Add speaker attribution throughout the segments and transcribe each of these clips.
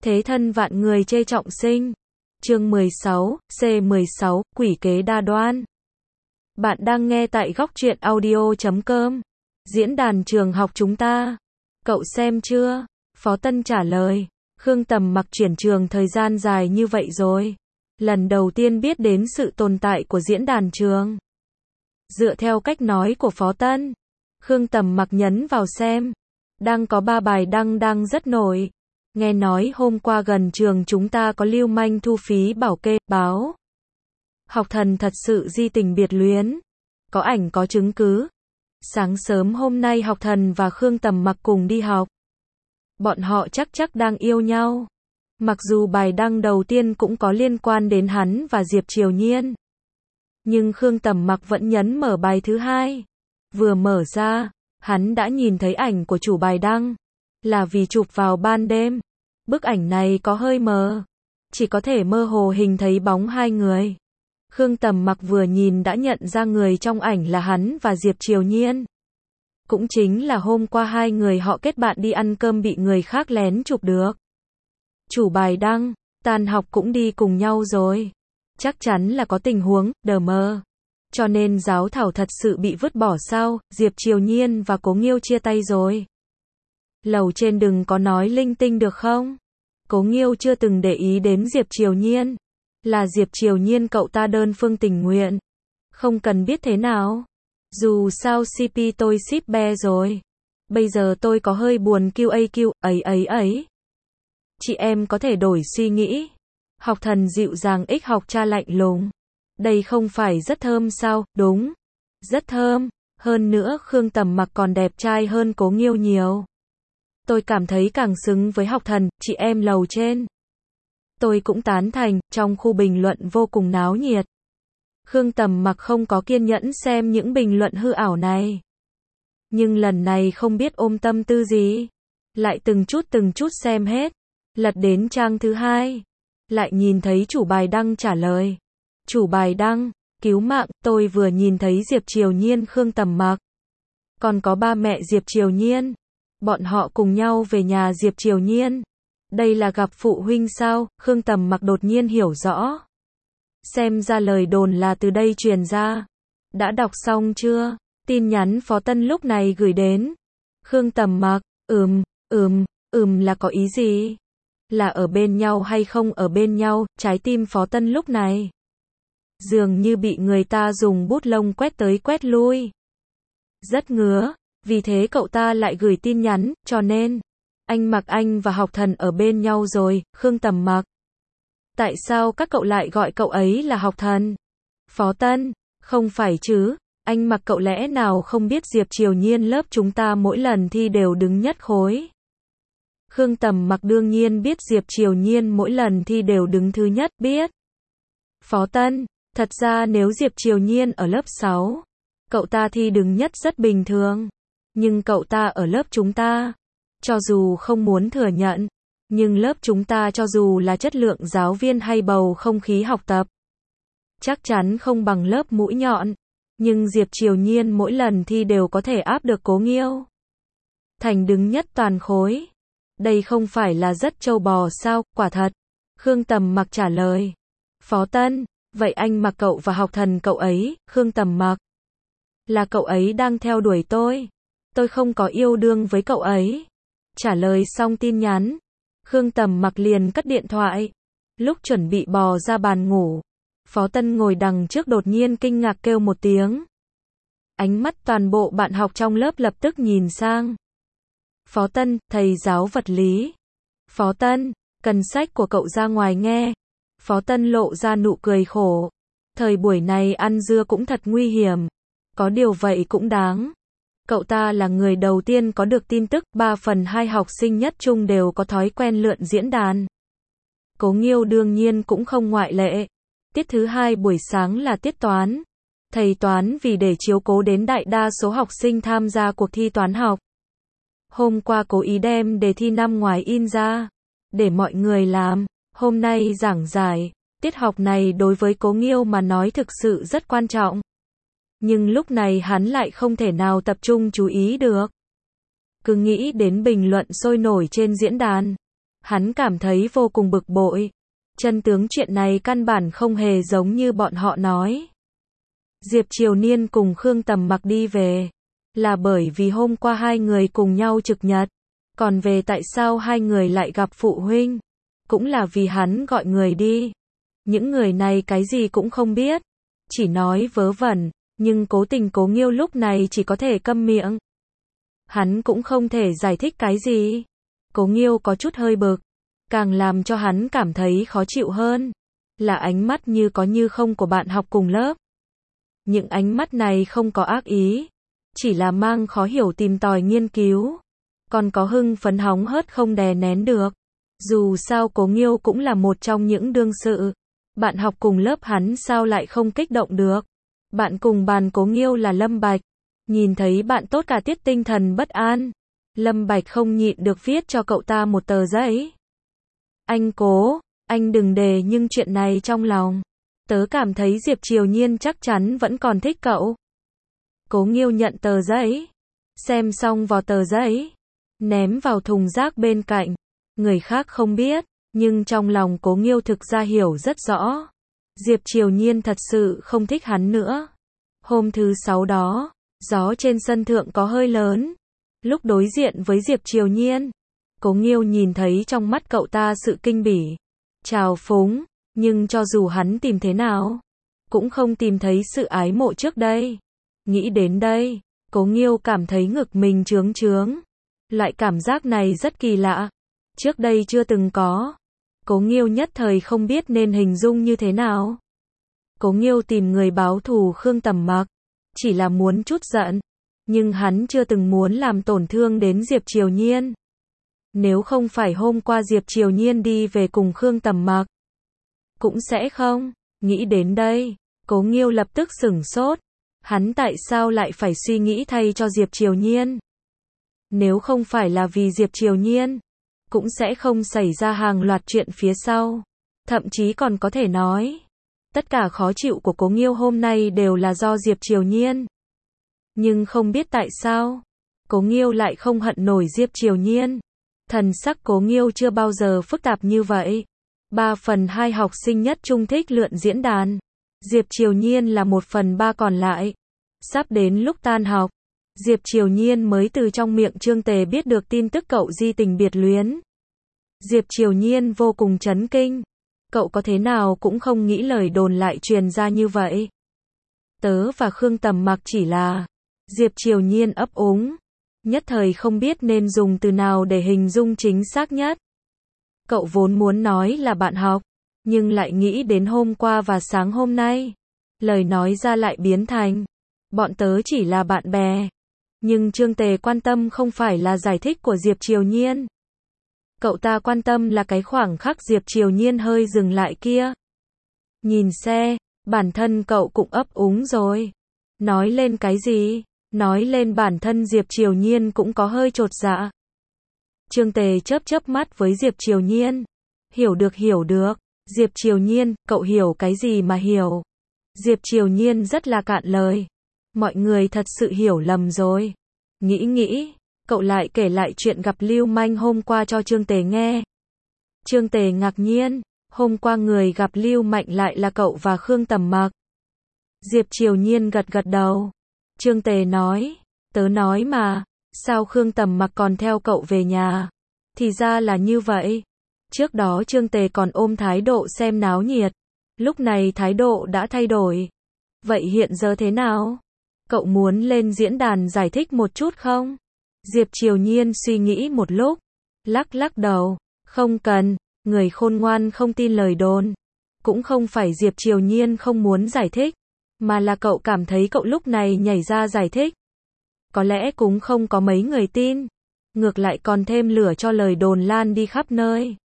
Speaker 1: Thế thân vạn người chê trọng sinh. Chương 16, C16, quỷ kế đa đoan. Bạn đang nghe tại góc truyện audio.com. Diễn đàn trường học chúng ta. Cậu xem chưa? Phó Tân trả lời. Khương Tầm Mặc chuyển trường thời gian dài như vậy rồi. Lần đầu tiên biết đến sự tồn tại của diễn đàn trường. Dựa theo cách nói của Phó Tân, Khương Tầm Mặc nhấn vào xem. Đang có 3 bài đăng đang rất nổi. Nghe nói hôm qua gần trường chúng ta có lưu manh thu phí bảo kê, báo. Học thần thật sự di tình biệt luyến. Có ảnh có chứng cứ. Sáng sớm hôm nay học thần và Khương Tầm Mặc cùng đi học. Bọn họ chắc đang yêu nhau. Mặc dù bài đăng đầu tiên cũng có liên quan đến hắn và Diệp Triều Nhiên. Nhưng Khương Tầm Mặc vẫn nhấn mở bài thứ hai. Vừa mở ra, hắn đã nhìn thấy ảnh của chủ bài đăng. Là vì chụp vào ban đêm. Bức ảnh này có hơi mờ. Chỉ có thể mơ hồ hình thấy bóng hai người. Khương Tầm Mặc vừa nhìn đã nhận ra người trong ảnh là hắn và Diệp Triều Nhiên. Cũng chính là hôm qua hai người họ kết bạn đi ăn cơm bị người khác lén chụp được. Chủ bài đăng, tan học cũng đi cùng nhau rồi. Chắc chắn là có tình huống, đờ mờ. Cho nên giáo thảo thật sự bị vứt bỏ sao, Diệp Triều Nhiên và Cố Nghiêu chia tay rồi. Lầu trên đừng có nói linh tinh được không? Cố Nghiêu chưa từng để ý đến Diệp Triều Nhiên. Là Diệp Triều Nhiên cậu ta đơn phương tình nguyện. Không cần biết thế nào. Dù sao CP tôi ship be rồi. Bây giờ tôi có hơi buồn QAQ, ấy. Chị em có thể đổi suy nghĩ. Học thần dịu dàng ích học cha lạnh lùng. Đây không phải rất thơm sao, đúng. Rất thơm. Hơn nữa Khương Tầm Mặc còn đẹp trai hơn Cố Nghiêu nhiều. Tôi cảm thấy càng xứng với học thần, chị em lầu trên. Tôi cũng tán thành, trong khu bình luận vô cùng náo nhiệt. Khương Tầm Mặc không có kiên nhẫn xem những bình luận hư ảo này. Nhưng lần này không biết ôm tâm tư gì. Lại từng chút xem hết. Lật đến trang thứ 2. Lại nhìn thấy chủ bài đăng trả lời. Chủ bài đăng, cứu mạng, tôi vừa nhìn thấy Diệp Triều Nhiên Khương Tầm Mặc. Còn có ba mẹ Diệp Triều Nhiên. Bọn họ cùng nhau về nhà Diệp Triều Nhiên. Đây là gặp phụ huynh sao? Khương Tầm Mặc đột nhiên hiểu rõ. Xem ra lời đồn là từ đây truyền ra. Đã đọc xong chưa? Tin nhắn Phó Tân lúc này gửi đến. Khương Tầm Mặc, là có ý gì? Là ở bên nhau hay không ở bên nhau? Trái tim Phó Tân lúc này dường như bị người ta dùng bút lông quét tới quét lui. Rất ngứa. Vì thế cậu ta lại gửi tin nhắn, cho nên anh Mặc anh và học thần ở bên nhau rồi, Khương Tầm Mặc. Tại sao các cậu lại gọi cậu ấy là học thần? Phó Tân, không phải chứ, anh Mặc cậu lẽ nào không biết Diệp Triều Nhiên lớp chúng ta mỗi lần thi đều đứng nhất khối. Khương Tầm Mặc đương nhiên biết Diệp Triều Nhiên mỗi lần thi đều đứng thứ nhất, biết. Phó Tân, thật ra nếu Diệp Triều Nhiên ở lớp 6, cậu ta thi đứng nhất rất bình thường. Nhưng cậu ta ở lớp chúng ta, cho dù không muốn thừa nhận, nhưng lớp chúng ta cho dù là chất lượng giáo viên hay bầu không khí học tập, chắc chắn không bằng lớp mũi nhọn. Nhưng Diệp Triều Nhiên mỗi lần thi đều có thể áp được Cố Nghiêu thành đứng nhất toàn khối. Đây không phải là rất trâu bò sao? Quả thật. Khương Tầm Mặc trả lời. Phó Tân, vậy anh Mặc cậu và học thần cậu ấy, Khương Tầm Mặc, là cậu ấy đang theo đuổi tôi. Tôi không có yêu đương với cậu ấy. Trả lời xong tin nhắn, Khương Tầm Mặc liền cất điện thoại. Lúc chuẩn bị bò ra bàn ngủ, Phó Tân ngồi đằng trước đột nhiên kinh ngạc kêu một tiếng. Ánh mắt toàn bộ bạn học trong lớp lập tức nhìn sang. Phó Tân, thầy giáo vật lý. Phó Tân, cần sách của cậu ra ngoài nghe. Phó Tân lộ ra nụ cười khổ. Thời buổi này ăn dưa cũng thật nguy hiểm. Có điều vậy cũng đáng. Cậu ta là người đầu tiên có được tin tức, 3/2 học sinh nhất trung đều có thói quen lượn diễn đàn. Cố Nghiêu đương nhiên cũng không ngoại lệ. Tiết thứ 2 buổi sáng là tiết toán. Thầy toán vì để chiếu cố đến đại đa số học sinh tham gia cuộc thi toán học. Hôm qua cố ý đem đề thi năm ngoài in ra, để mọi người làm. Hôm nay giảng giải. Tiết học này đối với Cố Nghiêu mà nói thực sự rất quan trọng. Nhưng lúc này hắn lại không thể nào tập trung chú ý được. Cứ nghĩ đến bình luận sôi nổi trên diễn đàn. Hắn cảm thấy vô cùng bực bội. Chân tướng chuyện này căn bản không hề giống như bọn họ nói. Diệp Triều Niên cùng Khương Tầm Mặc đi về, là bởi vì hôm qua hai người cùng nhau trực nhật. Còn về tại sao hai người lại gặp phụ huynh, cũng là vì hắn gọi người đi. Những người này cái gì cũng không biết, chỉ nói vớ vẩn, nhưng cố tình Cố Nghiêu lúc này chỉ có thể câm miệng. Hắn cũng không thể giải thích cái gì. Cố Nghiêu có chút hơi bực, càng làm cho hắn cảm thấy khó chịu hơn, là ánh mắt như có như không của bạn học cùng lớp. Những ánh mắt này không có ác ý, chỉ là mang khó hiểu tìm tòi nghiên cứu, còn có hưng phấn hóng hớt không đè nén được. Dù sao Cố Nghiêu cũng là một trong những đương sự, bạn học cùng lớp hắn sao lại không kích động được. Bạn cùng bàn Cố Nghiêu là Lâm Bạch, nhìn thấy bạn tốt cả tiết tinh thần bất an. Lâm Bạch không nhịn được viết cho cậu ta một tờ giấy. Anh Cố, anh đừng đề nhưng chuyện này trong lòng. Tớ cảm thấy Diệp Triều Nhiên chắc chắn vẫn còn thích cậu. Cố Nghiêu nhận tờ giấy, xem xong vào tờ giấy, ném vào thùng rác bên cạnh. Người khác không biết, nhưng trong lòng Cố Nghiêu thực ra hiểu rất rõ. Diệp Triều Nhiên thật sự không thích hắn nữa. Hôm thứ 6 đó, gió trên sân thượng có hơi lớn. Lúc đối diện với Diệp Triều Nhiên, Cố Nghiêu nhìn thấy trong mắt cậu ta sự kinh bỉ, trào phúng, nhưng cho dù hắn tìm thế nào, cũng không tìm thấy sự ái mộ trước đây. Nghĩ đến đây, Cố Nghiêu cảm thấy ngực mình trướng trướng. Loại cảm giác này rất kỳ lạ, trước đây chưa từng có. Cố Nghiêu nhất thời không biết nên hình dung như thế nào. Cố Nghiêu tìm người báo thù Khương Tầm Mặc, chỉ là muốn chút giận, nhưng hắn chưa từng muốn làm tổn thương đến Diệp Triều Nhiên. Nếu không phải hôm qua Diệp Triều Nhiên đi về cùng Khương Tầm Mặc, cũng sẽ không. Nghĩ đến đây, Cố Nghiêu lập tức sửng sốt. Hắn tại sao lại phải suy nghĩ thay cho Diệp Triều Nhiên? Nếu không phải là vì Diệp Triều Nhiên, cũng sẽ không xảy ra hàng loạt chuyện phía sau. Thậm chí còn có thể nói, tất cả khó chịu của Cố Nghiêu hôm nay đều là do Diệp Triều Nhiên. Nhưng không biết tại sao, Cố Nghiêu lại không hận nổi Diệp Triều Nhiên. Thần sắc Cố Nghiêu chưa bao giờ phức tạp như vậy. 3/2 học sinh nhất trung thích lượn diễn đàn. Diệp Triều Nhiên là 1/3 còn lại. Sắp đến lúc tan học, Diệp Triều Nhiên mới từ trong miệng Trương Tề biết được tin tức cậu di tình biệt luyến. Diệp Triều Nhiên vô cùng chấn kinh. Cậu có thế nào cũng không nghĩ lời đồn lại truyền ra như vậy. Tớ và Khương Tầm Mặc chỉ là... Diệp Triều Nhiên ấp úng, nhất thời không biết nên dùng từ nào để hình dung chính xác nhất. Cậu vốn muốn nói là bạn học, nhưng lại nghĩ đến hôm qua và sáng hôm nay. Lời nói ra lại biến thành, bọn tớ chỉ là bạn bè. Nhưng Trương Tề quan tâm không phải là giải thích của Diệp Triều Nhiên. Cậu ta quan tâm là cái khoảng khắc Diệp Triều Nhiên hơi dừng lại kia. Nhìn xe, bản thân cậu cũng ấp úng rồi. Nói lên cái gì? Nói lên bản thân Diệp Triều Nhiên cũng có hơi chột dạ. Trương Tề chớp mắt với Diệp Triều Nhiên. Hiểu được. Diệp Triều Nhiên, cậu hiểu cái gì mà hiểu? Diệp Triều Nhiên rất là cạn lời. Mọi người thật sự hiểu lầm rồi. Nghĩ, cậu lại kể lại chuyện gặp lưu manh hôm qua cho Trương Tề nghe. Trương Tề ngạc nhiên, hôm qua người gặp lưu manh lại là cậu và Khương Tầm Mặc. Diệp Triều Nhiên gật đầu. Trương Tề nói, tớ nói mà, sao Khương Tầm Mặc còn theo cậu về nhà? Thì ra là như vậy. Trước đó Trương Tề còn ôm thái độ xem náo nhiệt, lúc này thái độ đã thay đổi. Vậy hiện giờ thế nào? Cậu muốn lên diễn đàn giải thích một chút không? Diệp Triều Nhiên suy nghĩ một lúc, lắc đầu, không cần, người khôn ngoan không tin lời đồn. Cũng không phải Diệp Triều Nhiên không muốn giải thích, mà là cậu cảm thấy cậu lúc này nhảy ra giải thích, có lẽ cũng không có mấy người tin, ngược lại còn thêm lửa cho lời đồn lan đi khắp nơi.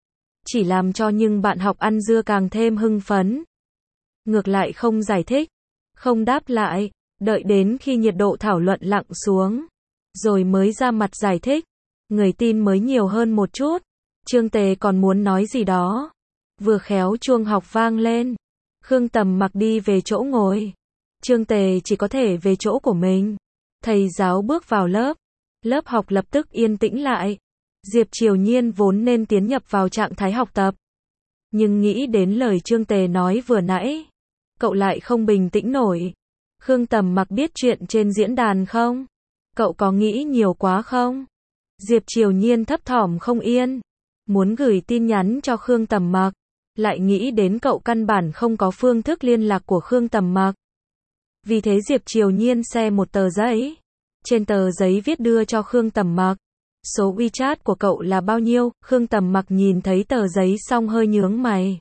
Speaker 1: Chỉ làm cho những bạn học ăn dưa càng thêm hưng phấn. Ngược lại không giải thích, không đáp lại, đợi đến khi nhiệt độ thảo luận lặng xuống, rồi mới ra mặt giải thích, người tin mới nhiều hơn một chút. Trương Tề còn muốn nói gì đó, vừa khéo chuông học vang lên. Khương Tầm Mặc đi về chỗ ngồi. Trương Tề chỉ có thể về chỗ của mình. Thầy giáo bước vào lớp. Lớp học lập tức yên tĩnh lại. Diệp Triều Nhiên vốn nên tiến nhập vào trạng thái học tập. Nhưng nghĩ đến lời Trương Tề nói vừa nãy, cậu lại không bình tĩnh nổi. Khương Tầm Mặc biết chuyện trên diễn đàn không? Cậu có nghĩ nhiều quá không? Diệp Triều Nhiên thấp thỏm không yên, muốn gửi tin nhắn cho Khương Tầm Mặc, lại nghĩ đến cậu căn bản không có phương thức liên lạc của Khương Tầm Mặc. Vì thế Diệp Triều Nhiên xe một tờ giấy. Trên tờ giấy viết đưa cho Khương Tầm Mặc. Số WeChat của cậu là bao nhiêu? Khương Tầm Mặc nhìn thấy tờ giấy xong hơi nhướng mày.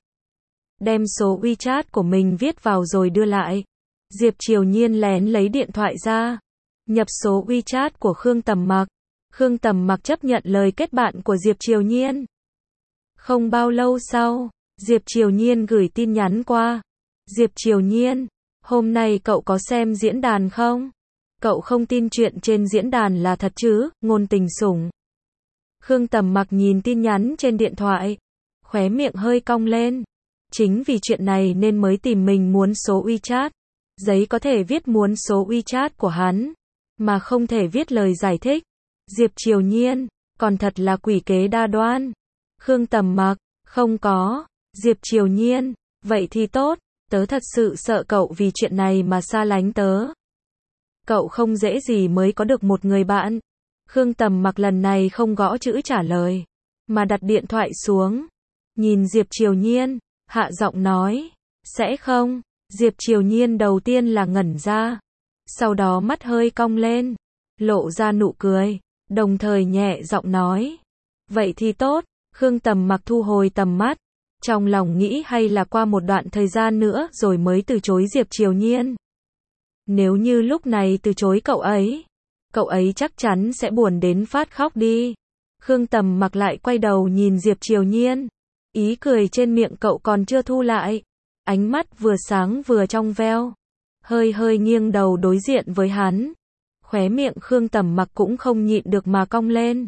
Speaker 1: Đem số WeChat của mình viết vào rồi đưa lại. Diệp Triều Nhiên lén lấy điện thoại ra, nhập số WeChat của Khương Tầm Mặc. Khương Tầm Mặc chấp nhận lời kết bạn của Diệp Triều Nhiên. Không bao lâu sau, Diệp Triều Nhiên gửi tin nhắn qua. Diệp Triều Nhiên, hôm nay cậu có xem diễn đàn không? Cậu không tin chuyện trên diễn đàn là thật chứ, ngôn tình sủng. Khương Tầm Mặc nhìn tin nhắn trên điện thoại, khóe miệng hơi cong lên. Chính vì chuyện này nên mới tìm mình muốn số WeChat. Giấy có thể viết muốn số WeChat của hắn, mà không thể viết lời giải thích. Diệp Triều Nhiên, còn thật là quỷ kế đa đoan. Khương Tầm Mặc, không có. Diệp Triều Nhiên, vậy thì tốt, tớ thật sự sợ cậu vì chuyện này mà xa lánh tớ. Cậu không dễ gì mới có được một người bạn. Khương Tầm Mặc lần này không gõ chữ trả lời, mà đặt điện thoại xuống. Nhìn Diệp Triều Nhiên, hạ giọng nói, sẽ không. Diệp Triều Nhiên đầu tiên là ngẩn ra, sau đó mắt hơi cong lên, lộ ra nụ cười, đồng thời nhẹ giọng nói, vậy thì tốt. Khương Tầm Mặc thu hồi tầm mắt, trong lòng nghĩ hay là qua một đoạn thời gian nữa rồi mới từ chối Diệp Triều Nhiên. Nếu như lúc này từ chối cậu ấy chắc chắn sẽ buồn đến phát khóc đi. Khương Tầm Mặc lại quay đầu nhìn Diệp Triều Nhiên, ý cười trên miệng cậu còn chưa thu lại, ánh mắt vừa sáng vừa trong veo, hơi nghiêng đầu đối diện với hắn. Khóe miệng Khương Tầm Mặc cũng không nhịn được mà cong lên.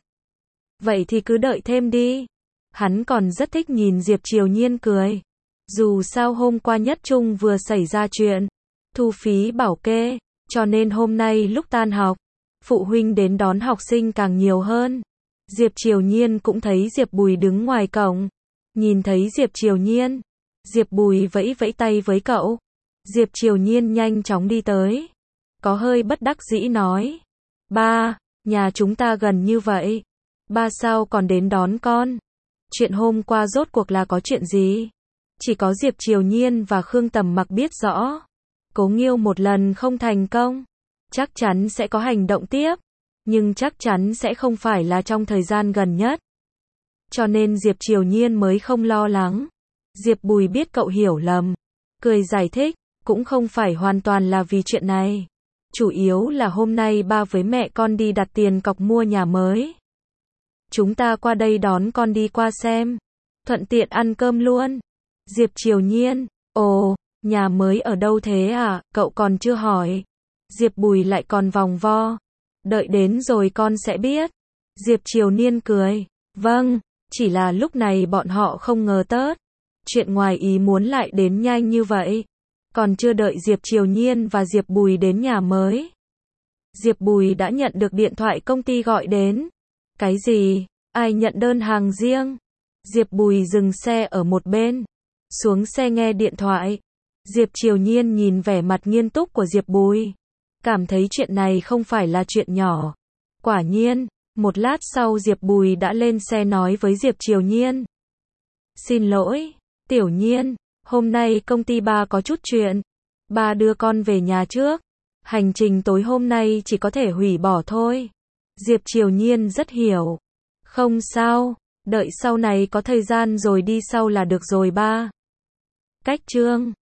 Speaker 1: Vậy thì cứ đợi thêm đi. Hắn còn rất thích nhìn Diệp Triều Nhiên cười. Dù sao hôm qua Nhất Trung vừa xảy ra chuyện thu phí bảo kê, cho nên hôm nay lúc tan học, phụ huynh đến đón học sinh càng nhiều hơn. Diệp Triều Nhiên cũng thấy Diệp Bùi đứng ngoài cổng. Nhìn thấy Diệp Triều Nhiên, Diệp Bùi vẫy vẫy tay với cậu. Diệp Triều Nhiên nhanh chóng đi tới, có hơi bất đắc dĩ nói, ba, nhà chúng ta gần như vậy, ba sao còn đến đón con? Chuyện hôm qua rốt cuộc là có chuyện gì? Chỉ có Diệp Triều Nhiên và Khương Tầm Mặc biết rõ. Cố Nghiêu một lần không thành công, chắc chắn sẽ có hành động tiếp, nhưng chắc chắn sẽ không phải là trong thời gian gần nhất. Cho nên Diệp Triều Nhiên mới không lo lắng. Diệp Bùi biết cậu hiểu lầm, cười giải thích, cũng không phải hoàn toàn là vì chuyện này. Chủ yếu là hôm nay ba với mẹ con đi đặt tiền cọc mua nhà mới. Chúng ta qua đây đón con đi qua xem, thuận tiện ăn cơm luôn. Diệp Triều Nhiên, ồ, nhà mới ở đâu thế à, cậu còn chưa hỏi. Diệp Bùi lại còn vòng vo, đợi đến rồi con sẽ biết. Diệp Triều Nhiên cười, vâng, chỉ là lúc này bọn họ không ngờ tớt. Chuyện ngoài ý muốn lại đến nhanh như vậy. Còn chưa đợi Diệp Triều Nhiên và Diệp Bùi đến nhà mới, Diệp Bùi đã nhận được điện thoại công ty gọi đến. Cái gì? Ai nhận đơn hàng riêng? Diệp Bùi dừng xe ở một bên, xuống xe nghe điện thoại. Diệp Triều Nhiên nhìn vẻ mặt nghiêm túc của Diệp Bùi, cảm thấy chuyện này không phải là chuyện nhỏ. Quả nhiên, một lát sau Diệp Bùi đã lên xe nói với Diệp Triều Nhiên. Xin lỗi, Tiểu Nhiên, hôm nay công ty ba có chút chuyện. Ba đưa con về nhà trước. Hành trình tối hôm nay chỉ có thể hủy bỏ thôi. Diệp Triều Nhiên rất hiểu. Không sao, đợi sau này có thời gian rồi đi sau là được rồi ba. Cách chương